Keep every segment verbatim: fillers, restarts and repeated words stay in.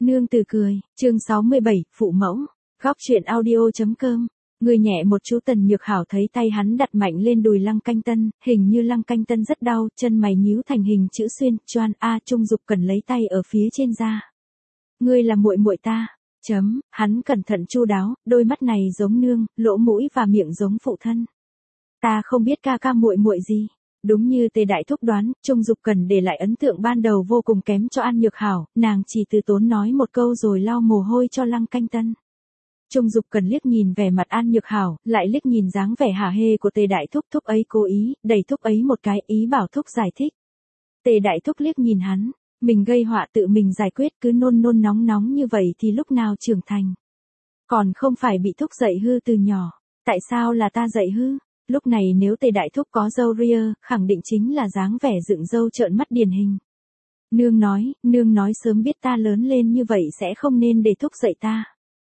Nương từ cười, chương sáu mươi bảy, phụ mẫu, góc truyện audio.com. Người nhẹ một chú Tần Nhược Hảo thấy tay hắn đặt mạnh lên đùi Lăng Canh Tân, hình như Lăng Canh Tân rất đau, chân mày nhíu thành hình chữ xuyên, choan a Trung Dục cần lấy tay ở phía trên ra. Ngươi là muội muội ta. Chấm, hắn cẩn thận chu đáo, đôi mắt này giống nương, lỗ mũi và miệng giống phụ thân. Ta không biết ca ca muội muội gì. Đúng như Tề Đại Thúc đoán, Trung Dục cần để lại ấn tượng ban đầu vô cùng kém cho An Nhược Hảo, nàng chỉ từ tốn nói một câu rồi lau mồ hôi cho Lăng Canh Tân. Trung Dục cần liếc nhìn vẻ mặt An Nhược Hảo, lại liếc nhìn dáng vẻ hả hê của Tề Đại Thúc, thúc ấy cố ý, đẩy thúc ấy một cái, ý bảo thúc giải thích. Tề Đại Thúc liếc nhìn hắn, mình gây họa tự mình giải quyết, cứ nôn nôn nóng nóng như vậy thì lúc nào trưởng thành. Còn không phải bị thúc dạy hư từ nhỏ, tại sao là ta dạy hư? Lúc này nếu Tề Đại Thúc có râu ria, khẳng định chính là dáng vẻ dựng râu trợn mắt điển hình. Nương nói, nương nói sớm biết ta lớn lên như vậy sẽ không nên để thúc dạy ta.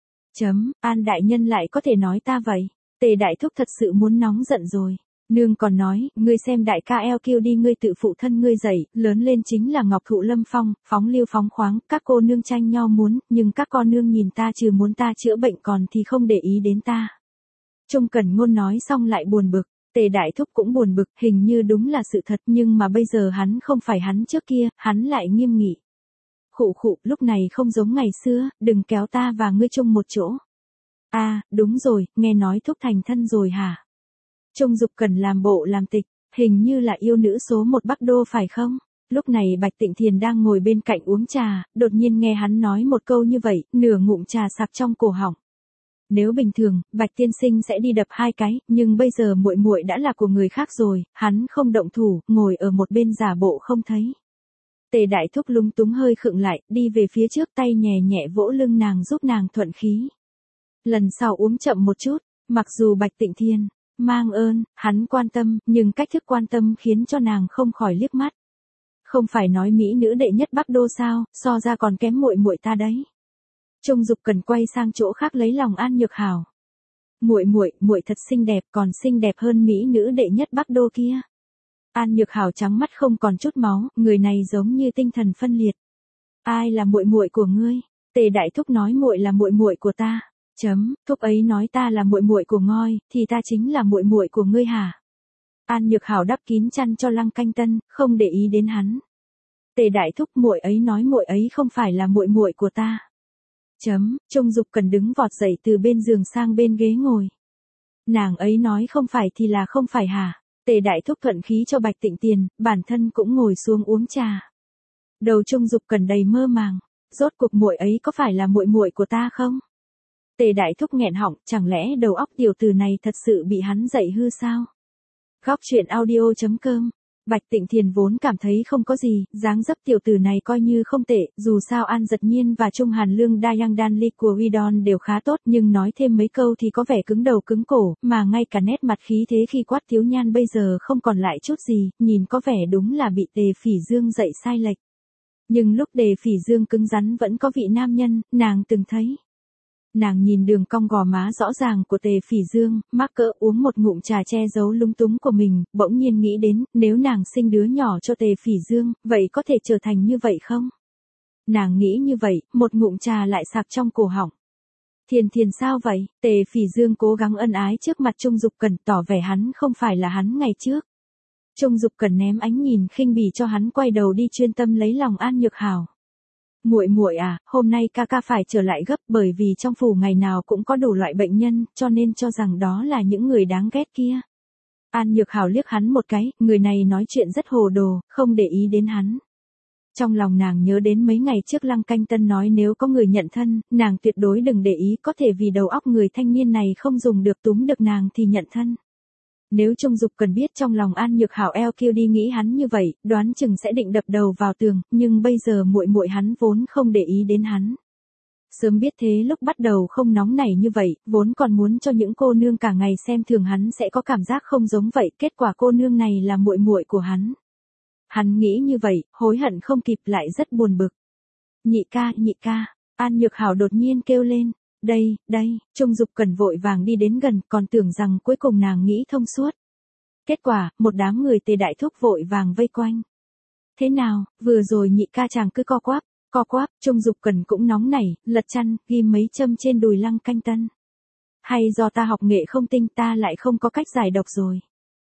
Chấm, An đại nhân lại có thể nói ta vậy. Tề Đại Thúc thật sự muốn nóng giận rồi. Nương còn nói, ngươi xem đại ca eo kêu đi, ngươi tự phụ thân ngươi dạy, lớn lên chính là ngọc thụ lâm phong, phóng lưu phóng khoáng, các cô nương tranh nhau muốn, nhưng các con nương nhìn ta trừ muốn ta chữa bệnh còn thì không để ý đến ta. Trung Cẩn Ngôn nói xong lại buồn bực, Tề Đại Thúc cũng buồn bực, hình như đúng là sự thật nhưng mà bây giờ hắn không phải hắn trước kia, hắn lại nghiêm nghị. Khụ khụ, lúc này không giống ngày xưa, đừng kéo ta và ngươi chung một chỗ. A, à, đúng rồi, nghe nói thúc thành thân rồi hả? Trung Dục cần làm bộ làm tịch, hình như là yêu nữ số một Bắc Đô phải không? Lúc này Bạch Tịnh Thiền đang ngồi bên cạnh uống trà, đột nhiên nghe hắn nói một câu như vậy, nửa ngụm trà sặc trong cổ họng. Nếu bình thường, Bạch tiên sinh sẽ đi đập hai cái, nhưng bây giờ muội muội đã là của người khác rồi, hắn không động thủ, ngồi ở một bên giả bộ không thấy. Tề Đại Thúc lúng túng hơi khựng lại, đi về phía trước, tay nhẹ nhẹ vỗ lưng nàng giúp nàng thuận khí. Lần sau uống chậm một chút, mặc dù Bạch Tịnh Thiên mang ơn, hắn quan tâm, nhưng cách thức quan tâm khiến cho nàng không khỏi liếc mắt. Không phải nói mỹ nữ đệ nhất Bắc Đô sao, so ra còn kém muội muội ta đấy. Trung Dục cần quay sang chỗ khác lấy lòng An Nhược Hảo. Muội muội, muội thật xinh đẹp, còn xinh đẹp hơn mỹ nữ đệ nhất Bắc Đô kia. An Nhược Hảo trắng mắt không còn chút máu, người này giống như tinh thần phân liệt. Ai là muội muội của ngươi? Tề Đại Thúc nói muội là muội muội của ta. Chấm, thúc ấy nói ta là muội muội của ngôi, thì ta chính là muội muội của ngươi hả? An Nhược Hảo đắp kín chăn cho Lăng Canh Tân, không để ý đến hắn. Tề Đại Thúc, muội ấy nói muội ấy không phải là muội muội của ta. Chấm, Trung Dục cần đứng vọt dậy từ bên giường sang bên ghế ngồi. Nàng ấy nói không phải thì là không phải hả? Tề Đại Thúc thuận khí cho Bạch Tịnh Tiền, bản thân cũng ngồi xuống uống trà. Đầu Trung Dục cần đầy mơ màng, rốt cuộc muội ấy có phải là muội muội của ta không? Tề Đại Thúc nghẹn họng, chẳng lẽ đầu óc tiểu tử này thật sự bị hắn dạy hư sao? Góc truyện audio.com. Bạch Tịnh Thiền vốn cảm thấy không có gì, dáng dấp tiểu tử này coi như không tệ, dù sao An Giật Nhiên và Trung Hàn Lương Dayang Dan Lee của Widon đều khá tốt, nhưng nói thêm mấy câu thì có vẻ cứng đầu cứng cổ, mà ngay cả nét mặt khí thế khi quát thiếu nhan bây giờ không còn lại chút gì, nhìn có vẻ đúng là bị Tề Phỉ Dương dạy sai lệch. Nhưng lúc Tề Phỉ Dương cứng rắn vẫn có vị nam nhân, nàng từng thấy. Nàng nhìn đường cong gò má rõ ràng của Tề Phỉ Dương, mắc cỡ uống một ngụm trà che giấu lúng túng của mình, bỗng nhiên nghĩ đến, nếu nàng sinh đứa nhỏ cho Tề Phỉ Dương, vậy có thể trở thành như vậy không? Nàng nghĩ như vậy, một ngụm trà lại sặc trong cổ họng. Thiền Thiền sao vậy? Tề Phỉ Dương cố gắng ân ái trước mặt Trung Dục cần, tỏ vẻ hắn không phải là hắn ngày trước. Trung Dục cần ném ánh nhìn khinh bỉ cho hắn, quay đầu đi chuyên tâm lấy lòng An Nhược Hảo. Muội muội à, hôm nay ca ca phải trở lại gấp bởi vì trong phủ ngày nào cũng có đủ loại bệnh nhân, cho nên cho rằng đó là những người đáng ghét kia. An Nhược Hảo liếc hắn một cái, người này nói chuyện rất hồ đồ, không để ý đến hắn. Trong lòng nàng nhớ đến mấy ngày trước Lăng Canh Tân nói nếu có người nhận thân, nàng tuyệt đối đừng để ý, có thể vì đầu óc người thanh niên này không dùng được túm được nàng thì nhận thân. Nếu Trung Dục cần biết trong lòng An Nhược Hảo eo kêu đi nghĩ hắn như vậy, đoán chừng sẽ định đập đầu vào tường, nhưng bây giờ muội muội hắn vốn không để ý đến hắn. Sớm biết thế lúc bắt đầu không nóng nảy như vậy, vốn còn muốn cho những cô nương cả ngày xem thường hắn sẽ có cảm giác không giống vậy, kết quả cô nương này là muội muội của hắn. Hắn nghĩ như vậy, hối hận không kịp lại rất buồn bực. Nhị ca, nhị ca, An Nhược Hảo đột nhiên kêu lên. Đây, đây, Trung Dục cần vội vàng đi đến gần, còn tưởng rằng cuối cùng nàng nghĩ thông suốt. Kết quả, một đám người Tề Đại Thúc vội vàng vây quanh. Thế nào, vừa rồi nhị ca chàng cứ co quắp, Co quắp, Trung Dục Cần cũng nóng nảy, lật chăn, ghi mấy châm trên đùi Lăng Canh Tân. Hay do ta học nghệ không tinh ta lại không có cách giải độc rồi.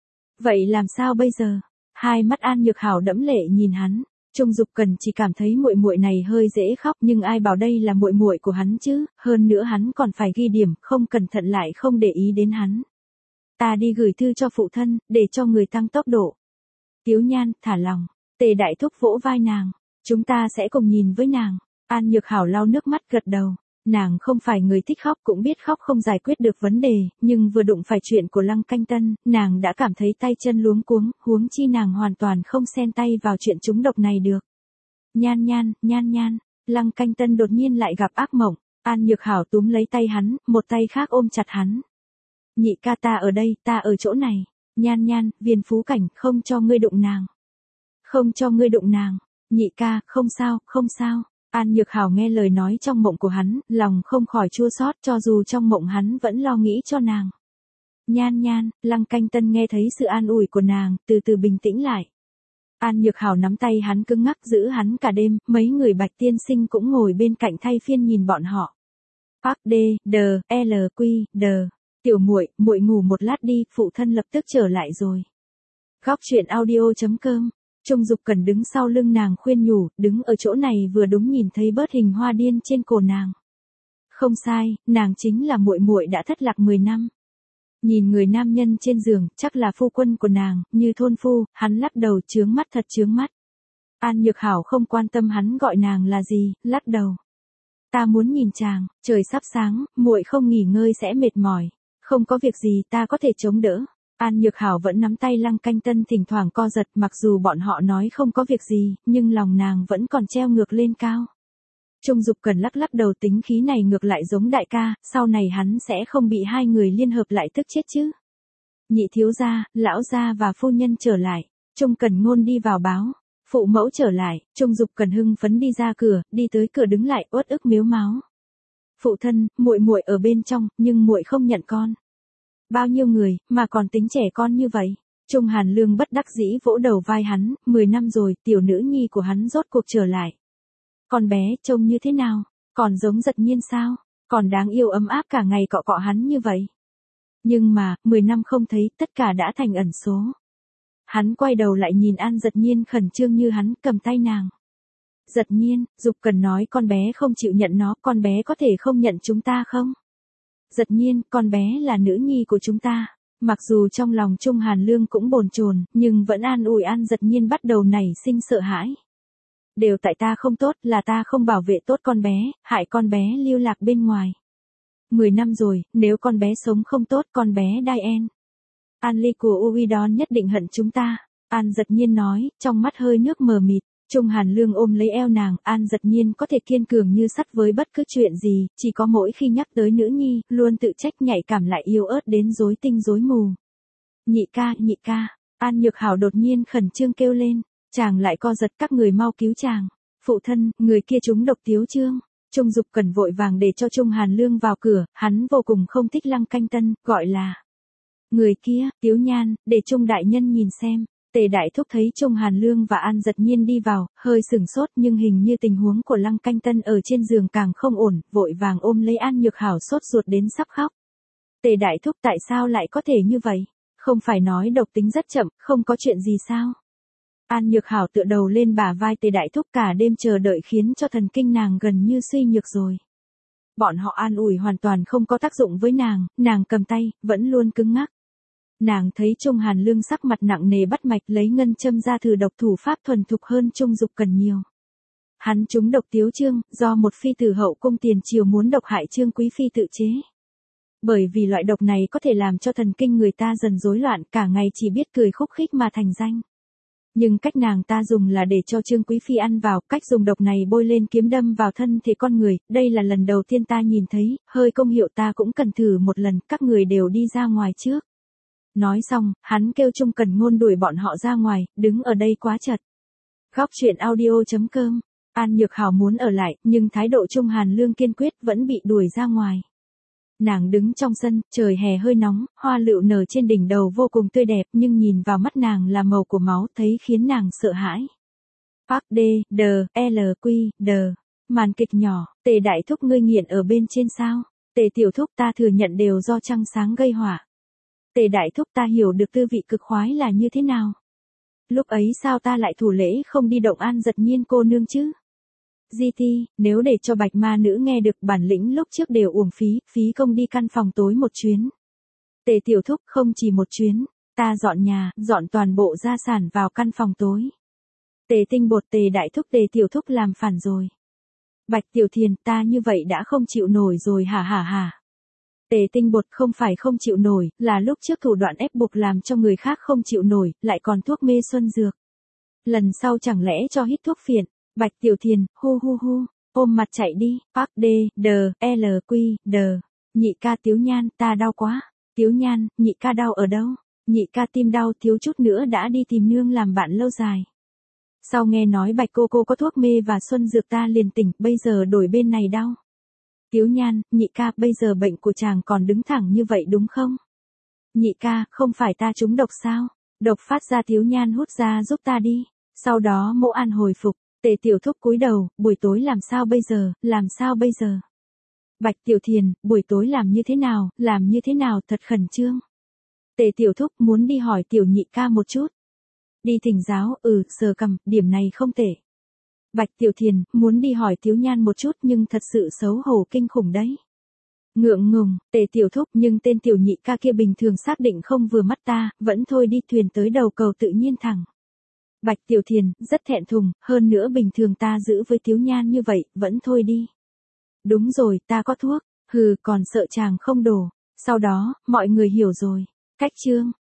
Vậy làm sao bây giờ? Hai mắt An Nhược Hảo đẫm lệ nhìn hắn. Trung Dục Cần chỉ cảm thấy muội muội này hơi dễ khóc, nhưng ai bảo đây là muội muội của hắn chứ, hơn nữa hắn còn phải ghi điểm, không cẩn thận lại không để ý đến hắn. Ta đi gửi thư cho phụ thân, để cho người tăng tốc độ. Tiếu Nhan, thả lòng. Tề Đại Thúc vỗ vai nàng. Chúng ta sẽ cùng nhìn với nàng. An Nhược Hảo lau nước mắt gật đầu. Nàng không phải người thích khóc, cũng biết khóc không giải quyết được vấn đề, nhưng vừa đụng phải chuyện của Lăng Canh Tân, nàng đã cảm thấy tay chân luống cuống, huống chi nàng hoàn toàn không xen tay vào chuyện trúng độc này được. Nhan Nhan, Nhan Nhan, Lăng Canh Tân đột nhiên lại gặp ác mộng. An Nhược Hảo túm lấy tay hắn, một tay khác ôm chặt hắn. Nhị ca, ta ở đây, ta ở chỗ này. Nhan Nhan, Viên Phú Cảnh, không cho ngươi đụng nàng. Không cho ngươi đụng nàng. Nhị ca, không sao, không sao. An Nhược Hảo nghe lời nói trong mộng của hắn, lòng không khỏi chua xót, cho dù trong mộng hắn vẫn lo nghĩ cho nàng. Nhan Nhan, Lăng Canh Tân nghe thấy sự an ủi của nàng, từ từ bình tĩnh lại. An Nhược Hảo nắm tay hắn cứng ngắc giữ hắn cả đêm, mấy người Bạch tiên sinh cũng ngồi bên cạnh thay phiên nhìn bọn họ. Park D, D, L, Q, D. Tiểu muội, muội ngủ một lát đi, phụ thân lập tức trở lại rồi. Góc truyện audio chấm com. Trung Dục Cần đứng sau lưng nàng khuyên nhủ, đứng ở chỗ này vừa đúng nhìn thấy bớt hình hoa điên trên cổ nàng. Không sai, nàng chính là muội muội đã thất lạc mười năm. Nhìn người nam nhân trên giường, chắc là phu quân của nàng, như thôn phu, hắn lắc đầu, chướng mắt thật chướng mắt. An Nhược Hảo không quan tâm hắn gọi nàng là gì, lắc đầu. Ta muốn nhìn chàng, trời sắp sáng, muội không nghỉ ngơi sẽ mệt mỏi. Không có việc gì, ta có thể chống đỡ. An Nhược Hảo vẫn nắm tay Lăng Canh Tân thỉnh thoảng co giật, mặc dù bọn họ nói không có việc gì, nhưng lòng nàng vẫn còn treo ngược lên cao. Trung Dục Cần lắc lắc đầu, tính khí này ngược lại giống đại ca, sau này hắn sẽ không bị hai người liên hợp lại tức chết chứ. Nhị thiếu gia, lão gia và phu nhân trở lại. Trung Cần Ngôn đi vào báo. Phụ mẫu trở lại. Trung Dục Cần hưng phấn đi ra cửa, đi tới cửa đứng lại uất ức miếu máu. Phụ thân, muội muội ở bên trong, nhưng muội không nhận con. Bao nhiêu người, mà còn tính trẻ con như vậy? Trung Hàn Lương bất đắc dĩ vỗ đầu vai hắn, mười năm rồi, tiểu nữ nhi của hắn rốt cuộc trở lại. Con bé, trông như thế nào? Còn giống Giật Nhiên sao? Còn đáng yêu ấm áp cả ngày cọ cọ hắn như vậy. Nhưng mà, mười năm không thấy, tất cả đã thành ẩn số. Hắn quay đầu lại nhìn An Giật Nhiên khẩn trương như hắn, cầm tay nàng. Giật Nhiên, Dục Cần nói con bé không chịu nhận nó, con bé có thể không nhận chúng ta không? Giật Nhiên, con bé là nữ nhi của chúng ta. Mặc dù trong lòng Trung Hàn Lương cũng bồn chồn, nhưng vẫn an ủi An Giật Nhiên bắt đầu nảy sinh sợ hãi. Đều tại ta không tốt, là ta không bảo vệ tốt con bé, hại con bé lưu lạc bên ngoài. Mười năm rồi, nếu con bé sống không tốt, con bé Diane. An Ly của Uidon nhất định hận chúng ta. An Giật Nhiên nói, trong mắt hơi nước mờ mịt. Trung Hàn Lương ôm lấy eo nàng, An Giật Nhiên có thể kiên cường như sắt với bất cứ chuyện gì, chỉ có mỗi khi nhắc tới nữ nhi, luôn tự trách nhạy cảm lại yếu ớt đến rối tinh rối mù. Nhị ca, nhị ca, An Nhược Hảo đột nhiên khẩn trương kêu lên, chàng lại co giật, các người mau cứu chàng. Phụ thân, người kia trúng độc Tiếu Trương. Trung Dục Cần vội vàng để cho Trung Hàn Lương vào cửa, hắn vô cùng không thích Lăng Canh Tân, gọi là người kia, Tiếu Nhan, để Trung đại nhân nhìn xem. Tề Đại Thúc thấy Trung Hàn Lương và An Giật Nhiên đi vào, hơi sửng sốt, nhưng hình như tình huống của Lăng Canh Tân ở trên giường càng không ổn, vội vàng ôm lấy An Nhược Hảo sốt ruột đến sắp khóc. Tề Đại Thúc, tại sao lại có thể như vậy? Không phải nói độc tính rất chậm, không có chuyện gì sao? An Nhược Hảo tựa đầu lên bả vai Tề Đại Thúc, cả đêm chờ đợi khiến cho thần kinh nàng gần như suy nhược rồi. Bọn họ an ủi hoàn toàn không có tác dụng với nàng, nàng cầm tay, vẫn luôn cứng ngắc. Nàng thấy Trung Hàn Lương sắc mặt nặng nề bắt mạch lấy ngân châm ra thử độc, thủ pháp thuần thục hơn Trung Dục Cần nhiều. Hắn trúng độc Tiếu Trương, do một phi tử hậu cung tiền triều muốn độc hại Trương quý phi tự chế. Bởi vì loại độc này có thể làm cho thần kinh người ta dần rối loạn, cả ngày chỉ biết cười khúc khích mà thành danh. Nhưng cách nàng ta dùng là để cho Trương quý phi ăn vào, cách dùng độc này bôi lên kiếm đâm vào thân thể con người, đây là lần đầu tiên ta nhìn thấy, hơi công hiệu ta cũng cần thử một lần, các người đều đi ra ngoài trước. Nói xong, hắn kêu Trung Cần Ngôn đuổi bọn họ ra ngoài, đứng ở đây quá chật. Góc truyện audio chấm com. An Nhược Hảo muốn ở lại, nhưng thái độ Trung Hàn Lương kiên quyết, vẫn bị đuổi ra ngoài. Nàng đứng trong sân, trời hè hơi nóng, hoa lựu nở trên đỉnh đầu vô cùng tươi đẹp, nhưng nhìn vào mắt nàng là màu của máu, thấy khiến nàng sợ hãi. Park D, D, L, Q, D. Màn kịch nhỏ, Tề đại thúc ngươi nghiện ở bên trên sao? Tề tiểu thúc ta thừa nhận đều do trăng sáng gây họa. Tề đại thúc ta hiểu được tư vị cực khoái là như thế nào. Lúc ấy sao ta lại thủ lễ không đi động an giật nhiên cô nương chứ? Di Ti, nếu để cho bạch ma nữ nghe được bản lĩnh lúc trước đều uổng phí, phí công đi căn phòng tối một chuyến. Tề tiểu thúc không chỉ một chuyến, ta dọn nhà, dọn toàn bộ gia sản vào căn phòng tối. Tề tinh bột Tề đại thúc Tề tiểu thúc làm phản rồi. Bạch tiểu thiền ta như vậy đã không chịu nổi rồi hả hả hả. Tề tinh bột không phải không chịu nổi, là lúc trước thủ đoạn ép buộc làm cho người khác không chịu nổi, lại còn thuốc mê xuân dược. Lần sau chẳng lẽ cho hít thuốc phiện. Bạch tiểu thiền, hu hu hu, ôm mặt chạy đi, Park D, D, L, Q, D. Nhị ca Tiếu Nhan, ta đau quá. Tiếu Nhan, nhị ca đau ở đâu? Nhị ca tim đau thiếu chút nữa đã đi tìm nương làm bạn lâu dài. Sau nghe nói bạch cô cô có thuốc mê và xuân dược ta liền tỉnh, bây giờ đổi bên này đau. Tiếu Nhan, nhị ca, bây giờ bệnh của chàng còn đứng thẳng như vậy đúng không? Nhị ca, không phải ta trúng độc sao? Độc phát ra Tiếu Nhan hút ra giúp ta đi. Sau đó Mộ An hồi phục, Tề tiểu thúc cúi đầu, buổi tối làm sao bây giờ, làm sao bây giờ? Bạch tiểu thiền, buổi tối làm như thế nào, làm như thế nào thật khẩn trương. Tề tiểu thúc muốn đi hỏi tiểu nhị ca một chút. Đi thỉnh giáo, ừ, sờ cằm, điểm này không tệ. Bạch tiểu thiền, muốn đi hỏi Tiếu Nhan một chút nhưng thật sự xấu hổ kinh khủng đấy. Ngượng ngùng, Tề tiểu thúc nhưng tên tiểu nhị ca kia bình thường xác định không vừa mắt ta, vẫn thôi đi thuyền tới đầu cầu tự nhiên thẳng. Bạch tiểu thiền, rất thẹn thùng, hơn nữa bình thường ta giữ với Tiếu Nhan như vậy, vẫn thôi đi. Đúng rồi, ta có thuốc, hừ, còn sợ chàng không đổ. Sau đó, mọi người hiểu rồi. Cách chương.